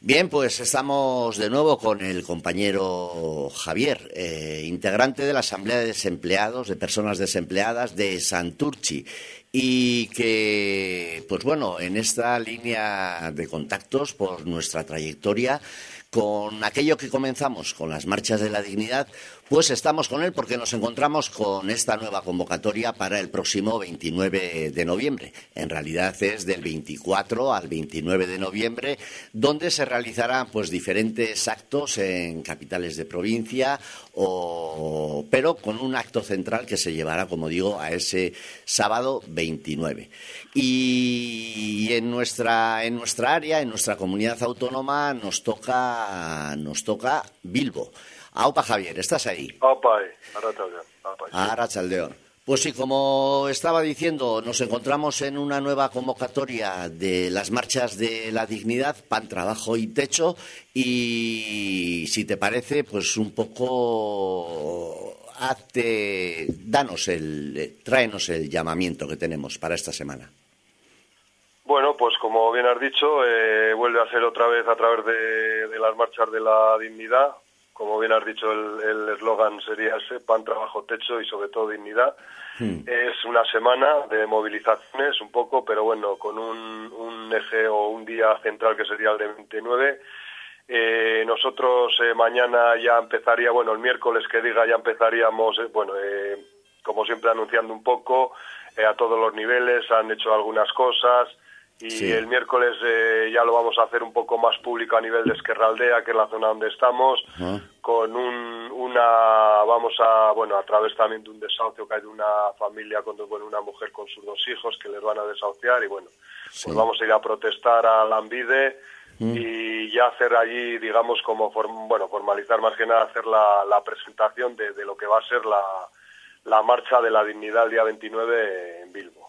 Bien, pues estamos de nuevo con el compañero Javier, integrante de la Asamblea de Desempleados, de Personas Desempleadas de Santurtzi, y que, pues bueno, en esta línea de contactos por nuestra trayectoria, con aquello que comenzamos, con las marchas de la dignidad, pues estamos con él porque nos encontramos con esta nueva convocatoria para el próximo 29 de noviembre. En realidad es del 24 al 29 de noviembre, donde se realizarán pues diferentes actos en capitales de provincia, pero con un acto central que se llevará, como digo, a ese sábado 29. Y en nuestra área, en nuestra comunidad autónoma, nos toca Bilbo. Aupa, Javier, ¿estás ahí? Aupa, Arratsaldeon. Pues sí, como estaba diciendo, nos encontramos en una nueva convocatoria de las marchas de la dignidad, pan, trabajo y techo, y si te parece, pues un poco tráenos el llamamiento que tenemos para esta semana. Bueno, pues como bien has dicho, vuelve a ser otra vez a través de las marchas de la dignidad. Como bien has dicho, el eslogan sería ese, pan, trabajo, techo y sobre todo dignidad. Es una semana de movilizaciones un poco, pero bueno, con un eje o un día central que sería el de 29. Nosotros mañana ya empezaría, bueno, el miércoles que diga ya empezaríamos, como siempre anunciando un poco, a todos los niveles, han hecho algunas cosas. Y sí, el miércoles ya lo vamos a hacer un poco más público a nivel de Ezkerraldea, que es la zona donde estamos, con a través también de un desahucio que hay de una familia con una mujer con sus 2 hijos que les van a desahuciar y bueno, sí, pues vamos a ir a protestar a Lambide y ya hacer allí, digamos, como formalizar más que nada, hacer la presentación de lo que va a ser la marcha de la dignidad el día 29 en Bilbo.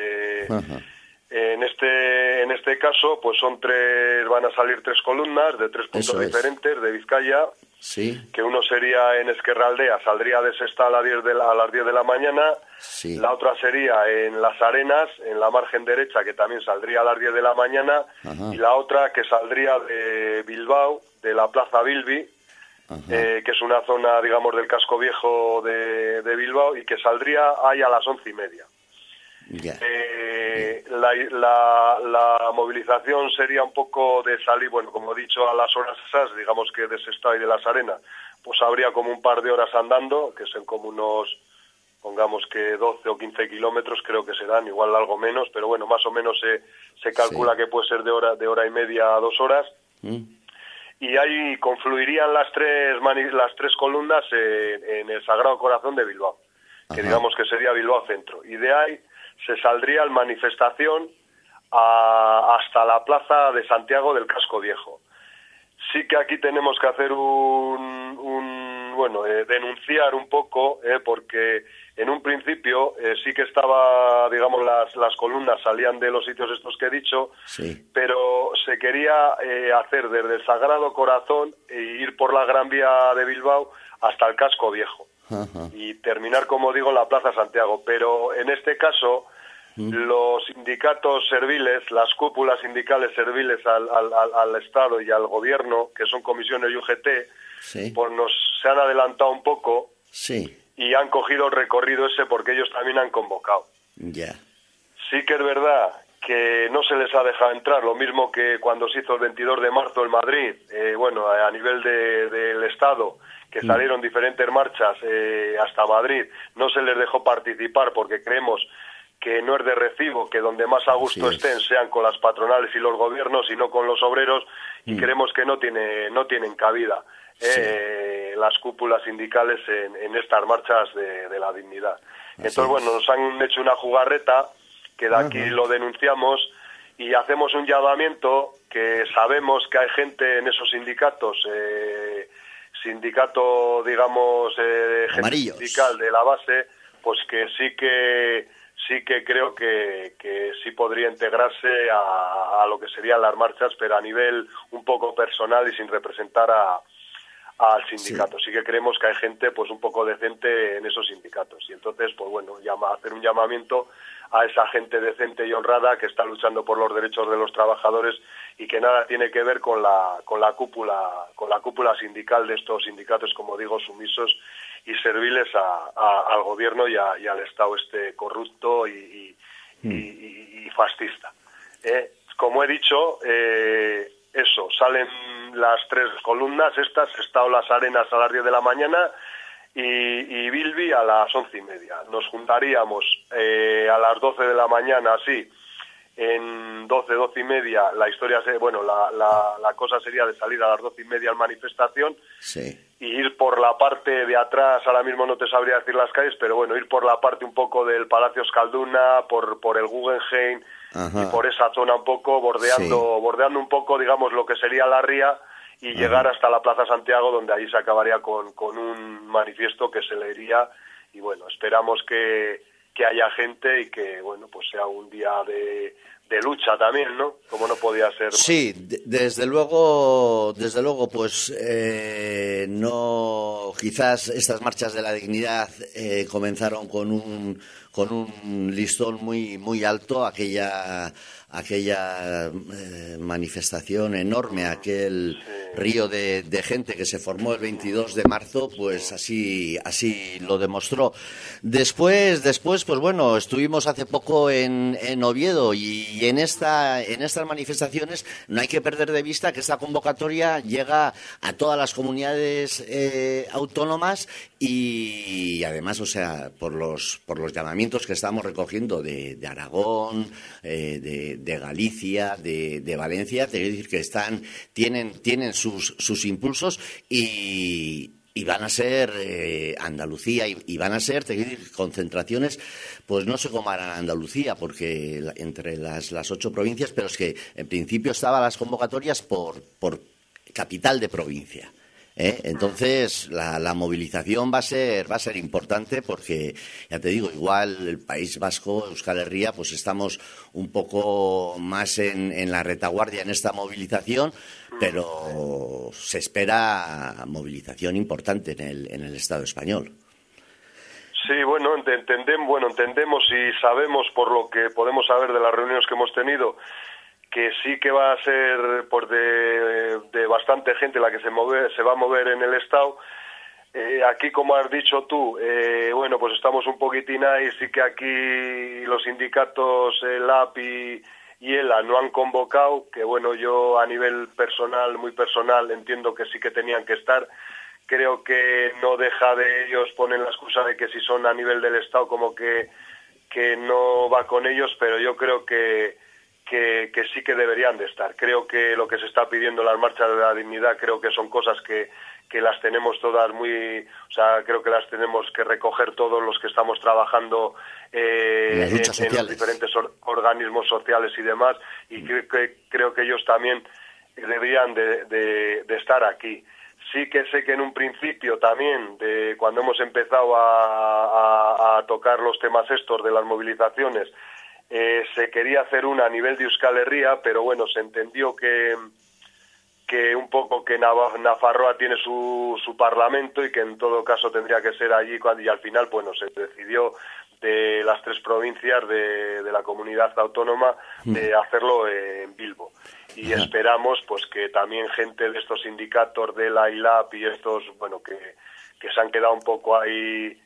En este caso, pues van a salir 3 columnas de 3 puntos diferentes de Vizcaya, sí, que uno sería en Ezkerraldea, saldría de Sesta a las 10 de la mañana, sí, la otra sería en Las Arenas, en la margen derecha, que también saldría a las 10 de la mañana, y la otra que saldría de Bilbao, de la Plaza Bilbi, que es una zona, digamos, del casco viejo de Bilbao, y que saldría ahí a las 11:30. Yeah. La movilización sería un poco de salir, bueno, como he dicho, a las horas esas, digamos que de Sestao y de Las Arenas, pues habría como un par de horas andando, que son como unos, pongamos que 12 o 15 kilómetros, creo que serán, igual algo menos, pero bueno, más o menos se calcula que puede ser de hora y media a 2 horas. Y ahí confluirían las tres columnas en el Sagrado Corazón de Bilbao, que digamos que sería Bilbao Centro, y de ahí se saldría en manifestación hasta la plaza de Santiago del Casco Viejo. Sí que aquí tenemos que hacer denunciar un poco, porque en un principio sí que estaba, digamos, las columnas salían de los sitios estos que he dicho, sí, pero se quería hacer desde el Sagrado Corazón e ir por la Gran Vía de Bilbao hasta el Casco Viejo. Y terminar, como digo, en la Plaza Santiago. Pero en este caso, los sindicatos serviles, las cúpulas sindicales serviles al Estado y al Gobierno, que son comisiones y UGT, sí, pues se han adelantado un poco, sí, y han cogido el recorrido ese porque ellos también han convocado. Yeah. Sí que es verdad que no se les ha dejado entrar, lo mismo que cuando se hizo el 22 de marzo en Madrid, a nivel del Estado, que salieron diferentes marchas hasta Madrid, no se les dejó participar porque creemos que no es de recibo que donde más a gusto estén sean con las patronales y los gobiernos y no con los obreros, y creemos que no tienen cabida las cúpulas sindicales en estas marchas de la dignidad. Entonces, bueno, nos han hecho una jugarreta que de aquí lo denunciamos y hacemos un llamamiento, que sabemos que hay gente en esos sindicatos, digamos, gente sindical de la base, pues que sí que creo que sí podría integrarse a lo que serían las marchas, pero a nivel un poco personal y sin representar al sindicato. Sí que creemos que hay gente pues un poco decente en esos sindicatos, y entonces pues bueno, hacer un llamamiento a esa gente decente y honrada que está luchando por los derechos de los trabajadores y que nada tiene que ver con la cúpula sindical de estos sindicatos, como digo, sumisos y serviles al gobierno y al Estado corrupto y fascista. Como he dicho, eso, salen las 3 columnas estas, Estado Las Arenas a las 10 de la mañana y Bilbi a las 11:30. Nos juntaríamos a las 12 de la mañana, así, en 12:30, la historia, la cosa sería de salir a las 12:30 a manifestación, sí, y ir por la parte de atrás, ahora mismo no te sabría decir las calles, pero bueno, ir por la parte un poco del Palacio Euskalduna, por el Guggenheim, ajá, y por esa zona un poco, bordeando un poco, digamos, lo que sería la ría, y ajá, llegar hasta la Plaza Santiago, donde allí se acabaría con un manifiesto que se leería, y bueno, esperamos que haya gente y que, bueno, pues sea un día de lucha también, ¿no? Como no podía ser. Sí, desde luego, pues no, quizás estas marchas de la dignidad comenzaron con un listón muy alto, aquella manifestación enorme, aquel río de gente que se formó el 22 de marzo, pues así lo demostró. Después, pues bueno, estuvimos hace poco en Oviedo, y en estas manifestaciones no hay que perder de vista que esta convocatoria llega a todas las comunidades autónomas, y además, o sea, por los llamamientos que estamos recogiendo de Aragón, de Galicia, de Valencia, te quiero decir que tienen sus impulsos, y van a ser Andalucía, y van a ser, te quiero decir, concentraciones, pues no sé cómo harán Andalucía, porque entre las 8 provincias, pero es que en principio estaban las convocatorias por capital de provincia. Entonces la movilización va a ser importante, porque ya te digo, igual el País Vasco, Euskal Herria, pues estamos un poco más en la retaguardia en esta movilización, pero se espera movilización importante en el Estado español. Sí, bueno, entendemos y sabemos, por lo que podemos saber de las reuniones que hemos tenido, que sí que va a ser pues de bastante gente la que se va a mover en el Estado. Aquí, como has dicho tú, bueno, pues estamos un poquitín ahí, sí que aquí los sindicatos LAP y ELA no han convocado, que bueno, yo a nivel personal, muy personal, entiendo que sí que tenían que estar. Creo que no deja de ellos, ponen la excusa de que si son a nivel del Estado como que no va con ellos, pero yo creo que sí que deberían de estar. Creo que lo que se está pidiendo en las marchas de la dignidad, creo que son cosas que las tenemos todas creo que las tenemos que recoger todos los que estamos trabajando en los diferentes organismos sociales y demás, y creo que ellos también deberían de estar aquí. Sí que sé que en un principio también, cuando hemos empezado a tocar los temas estos de las movilizaciones, se quería hacer una a nivel de Euskal Herria, pero bueno, se entendió que un poco que Nafarroa tiene su parlamento, y que en todo caso tendría que ser allí, y al final, bueno, se decidió de las 3 provincias de la comunidad autónoma de hacerlo en Bilbo. Y esperamos pues que también gente de estos sindicatos de la ILAP y estos, bueno, que se han quedado un poco ahí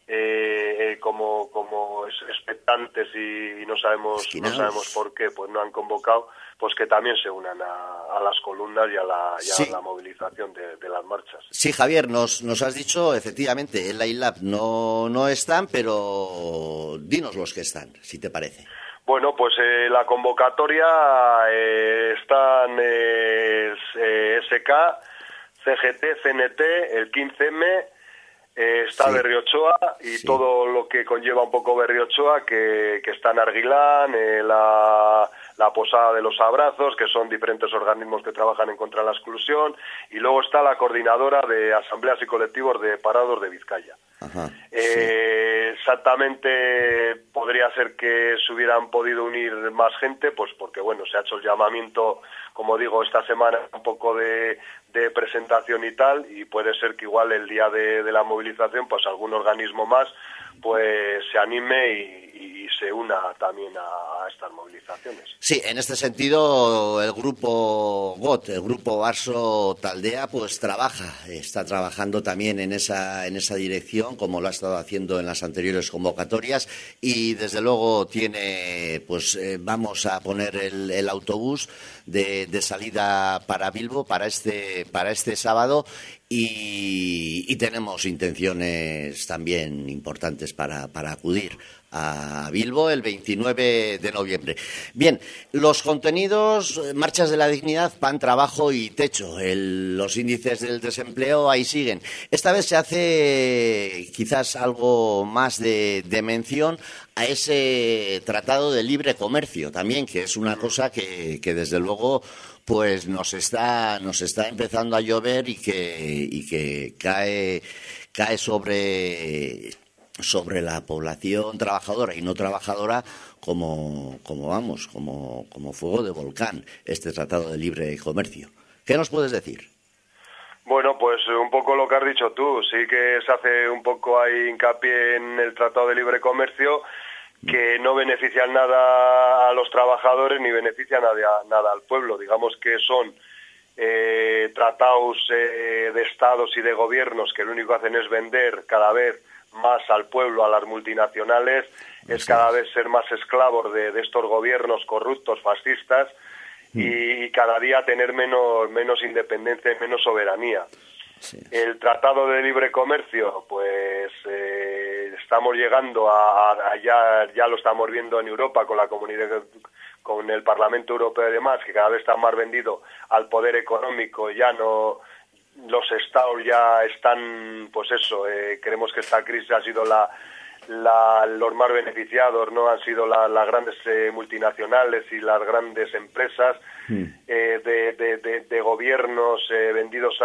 como expectantes y no sabemos por qué, pues no han convocado, pues que también se unan a las columnas y a la movilización de las marchas. Sí, Javier, nos has dicho, efectivamente, en la ILAP no están, pero dinos los que están, si te parece. Bueno, pues la convocatoria están SK, CGT, CNT, el 15M, está Berriochoa y todo lo que conlleva un poco Berriochoa, que está en Arguilán, la Posada de los Abrazos, que son diferentes organismos que trabajan en contra de la exclusión, y luego está la coordinadora de asambleas y colectivos de parados de Vizcaya. Ajá, exactamente podría ser que se hubieran podido unir más gente, pues porque bueno, se ha hecho el llamamiento, como digo, esta semana un poco de presentación y tal, y puede ser que igual el día de la movilización pues algún organismo más pues se anime y se una también a estas movilizaciones. Sí, en este sentido el grupo GOT, el grupo Barso Taldea, pues está trabajando también en esa dirección, como lo ha estado haciendo en las anteriores convocatorias, y desde luego vamos a poner el autobús de salida para Bilbo para este sábado. Y tenemos intenciones también importantes para acudir a Bilbo el 29 de noviembre. Bien, los contenidos, marchas de la dignidad, pan, trabajo y techo. Los índices del desempleo ahí siguen. Esta vez se hace quizás algo más de mención a ese tratado de libre comercio también, que es una cosa que desde luego pues nos está empezando a llover y que cae sobre la población trabajadora y no trabajadora como fuego de volcán, este tratado de libre comercio. ¿Qué nos puedes decir? Bueno, pues un poco lo que has dicho tú, sí que se hace un poco ahí hincapié en el tratado de libre comercio, que no benefician nada a los trabajadores ni benefician nada al pueblo. Digamos que son tratados de estados y de gobiernos que lo único que hacen es vender cada vez más al pueblo, a las multinacionales, es cada vez ser más esclavos de estos gobiernos corruptos, fascistas, y cada día tener menos independencia y menos soberanía. Sí. El Tratado de Libre Comercio, pues estamos llegando ya lo estamos viendo en Europa con la comunidad, con el Parlamento Europeo y demás, que cada vez está más vendido al poder económico. Ya no, los estados ya están, pues eso, creemos que esta crisis ha sido los más beneficiados, no han sido las grandes multinacionales y las grandes empresas de gobiernos vendidos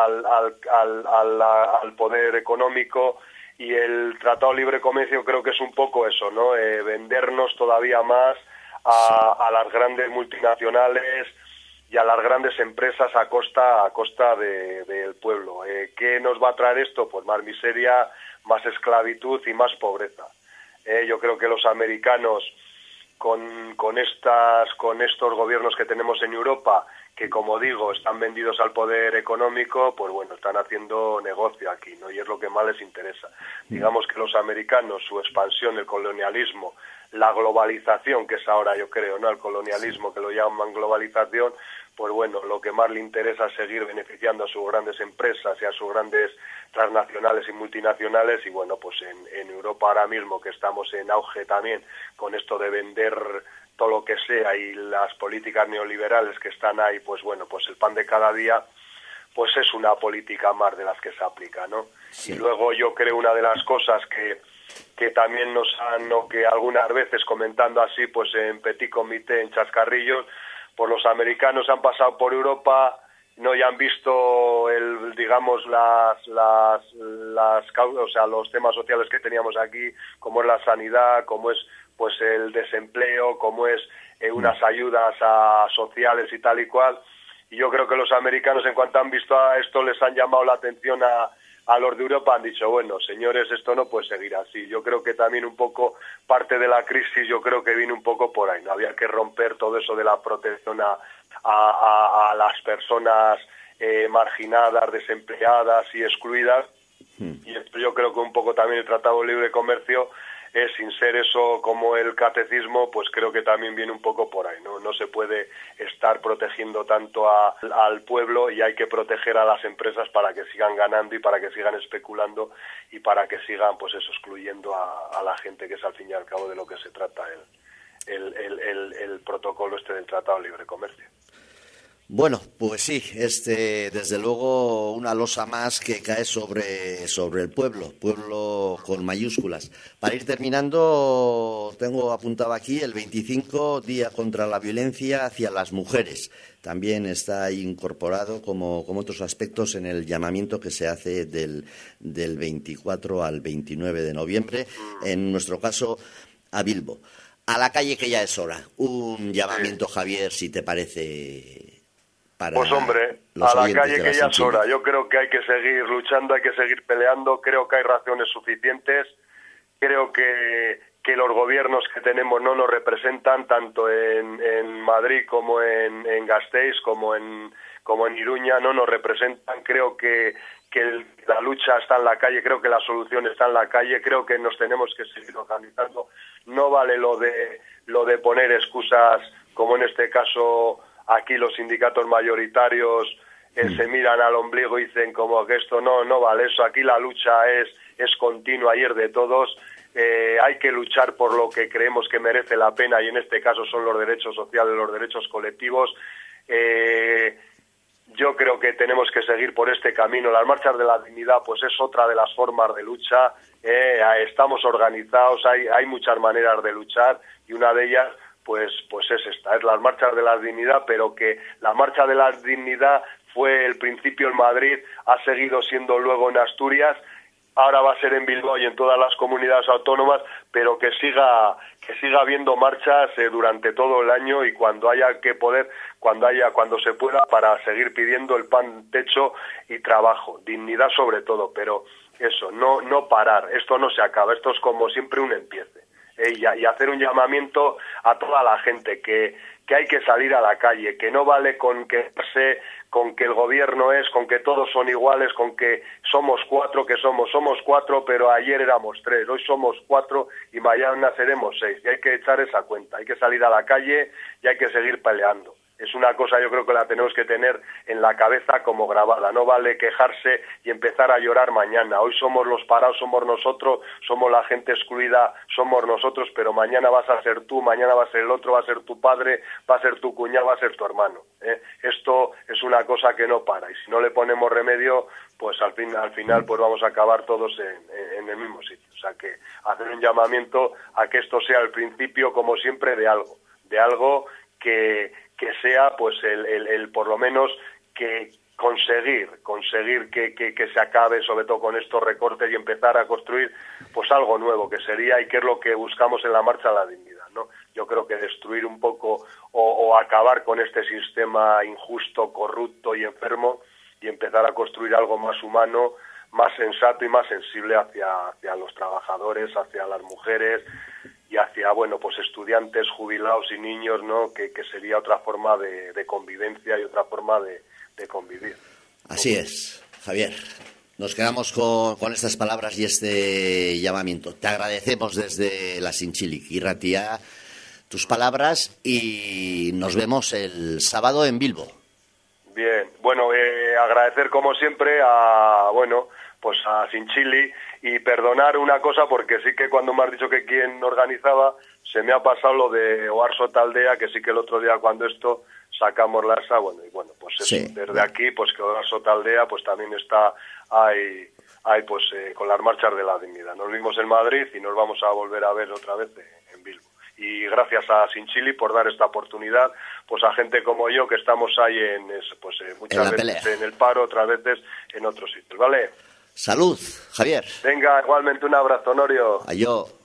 al poder económico, y el Tratado de Libre Comercio creo que es un poco eso, ¿no? Vendernos todavía más a las grandes multinacionales y a las grandes empresas a costa del pueblo. ¿Qué nos va a traer esto? Pues más miseria, más esclavitud y más pobreza. Yo creo que los americanos, con estos gobiernos que tenemos en Europa, que como digo están vendidos al poder económico, pues bueno, están haciendo negocio aquí, ¿no? Y es lo que más les interesa. Digamos que los americanos, su expansión, el colonialismo, la globalización, que es ahora yo creo, ¿no? El colonialismo, que lo llaman globalización, pues bueno, lo que más le interesa es seguir beneficiando a sus grandes empresas y a sus grandes transnacionales y multinacionales. Y bueno, pues en Europa ahora mismo, que estamos en auge también con esto de vender todo lo que sea, y las políticas neoliberales que están ahí, pues bueno, pues el pan de cada día, pues es una política más de las que se aplica, ¿no? Sí. Y luego yo creo una de las cosas que también nos han, o que algunas veces comentando así, pues en petit comité, en chascarrillos, pues los americanos han pasado por Europa, no, ya han visto digamos o sea, los temas sociales que teníamos aquí, como es la sanidad, como es pues el desempleo, como es unas ayudas sociales y tal y cual. Y yo creo que los americanos, en cuanto han visto a esto, les han llamado la atención a los de Europa, han dicho, bueno, señores, esto no puede seguir así. Yo creo que también un poco parte de la crisis, yo creo que viene un poco por ahí, ¿no? Había que romper todo eso de la protección a las personas marginadas, desempleadas y excluidas. Y yo creo que un poco también el Tratado de Libre Comercio, sin ser eso como el catecismo, pues creo que también viene un poco por ahí, ¿no? No se puede estar protegiendo tanto al pueblo, y hay que proteger a las empresas para que sigan ganando y para que sigan especulando y para que sigan, pues eso, excluyendo a la gente, que es al fin y al cabo de lo que se trata el protocolo este del Tratado de Libre Comercio. Bueno, pues sí, desde luego una losa más que cae sobre el pueblo con mayúsculas. Para ir terminando, tengo apuntado aquí el 25, Día contra la Violencia hacia las Mujeres. También está incorporado, como otros aspectos, en el llamamiento que se hace del 24 al 29 de noviembre, en nuestro caso, a Bilbo. A la calle, que ya es hora. Un llamamiento, Javier, si te parece... Pues hombre, a la calle, que ya es hora. Yo creo que hay que seguir luchando, hay que seguir peleando. Creo que hay razones suficientes. Creo que los gobiernos que tenemos no nos representan, tanto en Madrid como en Gasteiz, como en Iruña, no nos representan. Creo que la lucha está en la calle, creo que la solución está en la calle, creo que nos tenemos que seguir organizando. No vale lo de poner excusas, como en este caso... Aquí los sindicatos mayoritarios se miran al ombligo y dicen como que esto no vale eso. Aquí la lucha es continua y es de todos. Hay que luchar por lo que creemos que merece la pena, y en este caso son los derechos sociales, los derechos colectivos. Yo creo que tenemos que seguir por este camino. Las marchas de la dignidad pues es otra de las formas de lucha. Estamos organizados, hay muchas maneras de luchar, y una de ellas pues es esta, es las marchas de la dignidad, pero que la marcha de la dignidad fue el principio en Madrid, ha seguido siendo luego en Asturias, ahora va a ser en Bilbao y en todas las comunidades autónomas, pero que siga habiendo marchas durante todo el año, y cuando haya que poder, cuando se pueda, para seguir pidiendo el pan, techo y trabajo, dignidad sobre todo, pero eso, no parar, esto no se acaba, esto es como siempre un empiece. Y hacer un llamamiento a toda la gente que hay que salir a la calle, que no vale con que el gobierno con que todos son iguales, con que somos cuatro, somos cuatro, pero ayer éramos 3, hoy somos 4 y mañana seremos 6, y hay que echar esa cuenta, hay que salir a la calle y hay que seguir peleando. Es una cosa, yo creo que la tenemos que tener en la cabeza como grabada. No vale quejarse y empezar a llorar mañana. Hoy somos los parados, somos nosotros, somos la gente excluida, somos nosotros, pero mañana vas a ser tú, mañana va a ser el otro, va a ser tu padre, va a ser tu cuñado, va a ser tu hermano. Esto es una cosa que no para, y si no le ponemos remedio, pues al final pues vamos a acabar todos en el mismo sitio. O sea que hacer un llamamiento a que esto sea el principio, como siempre, de algo que sea pues el por lo menos que conseguir que se acabe sobre todo con estos recortes y empezar a construir pues algo nuevo, que sería, y que es lo que buscamos en la marcha a la dignidad, ¿no? Yo creo que destruir un poco o acabar con este sistema injusto, corrupto y enfermo, y empezar a construir algo más humano, más sensato y más sensible hacia los trabajadores, hacia las mujeres y hacia, pues estudiantes, jubilados y niños, ¿no? Que sería otra forma de convivencia y otra forma de convivir. Así es, Javier. Nos quedamos con estas palabras y este llamamiento. Te agradecemos desde la Sintzilik Irratia tus palabras, y nos vemos el sábado en Bilbo. Bien, agradecer como siempre a Sintzilik, y perdonar una cosa, porque sí que cuando me has dicho que quién organizaba, se me ha pasado lo de Oarso Taldea, que sí que el otro día cuando esto sacamos la asa, pues eso, sí. Desde aquí, pues que Oarso Taldea pues también está ahí con las marchas de la dignidad. Nos vimos en Madrid y nos vamos a volver a ver otra vez en Bilbo. Y gracias a Sintzilik por dar esta oportunidad, pues a gente como yo que estamos ahí muchas veces en el paro, otras veces en otros sitios, ¿vale? Salud, Javier. Venga, igualmente un abrazo, Honorio. Adiós.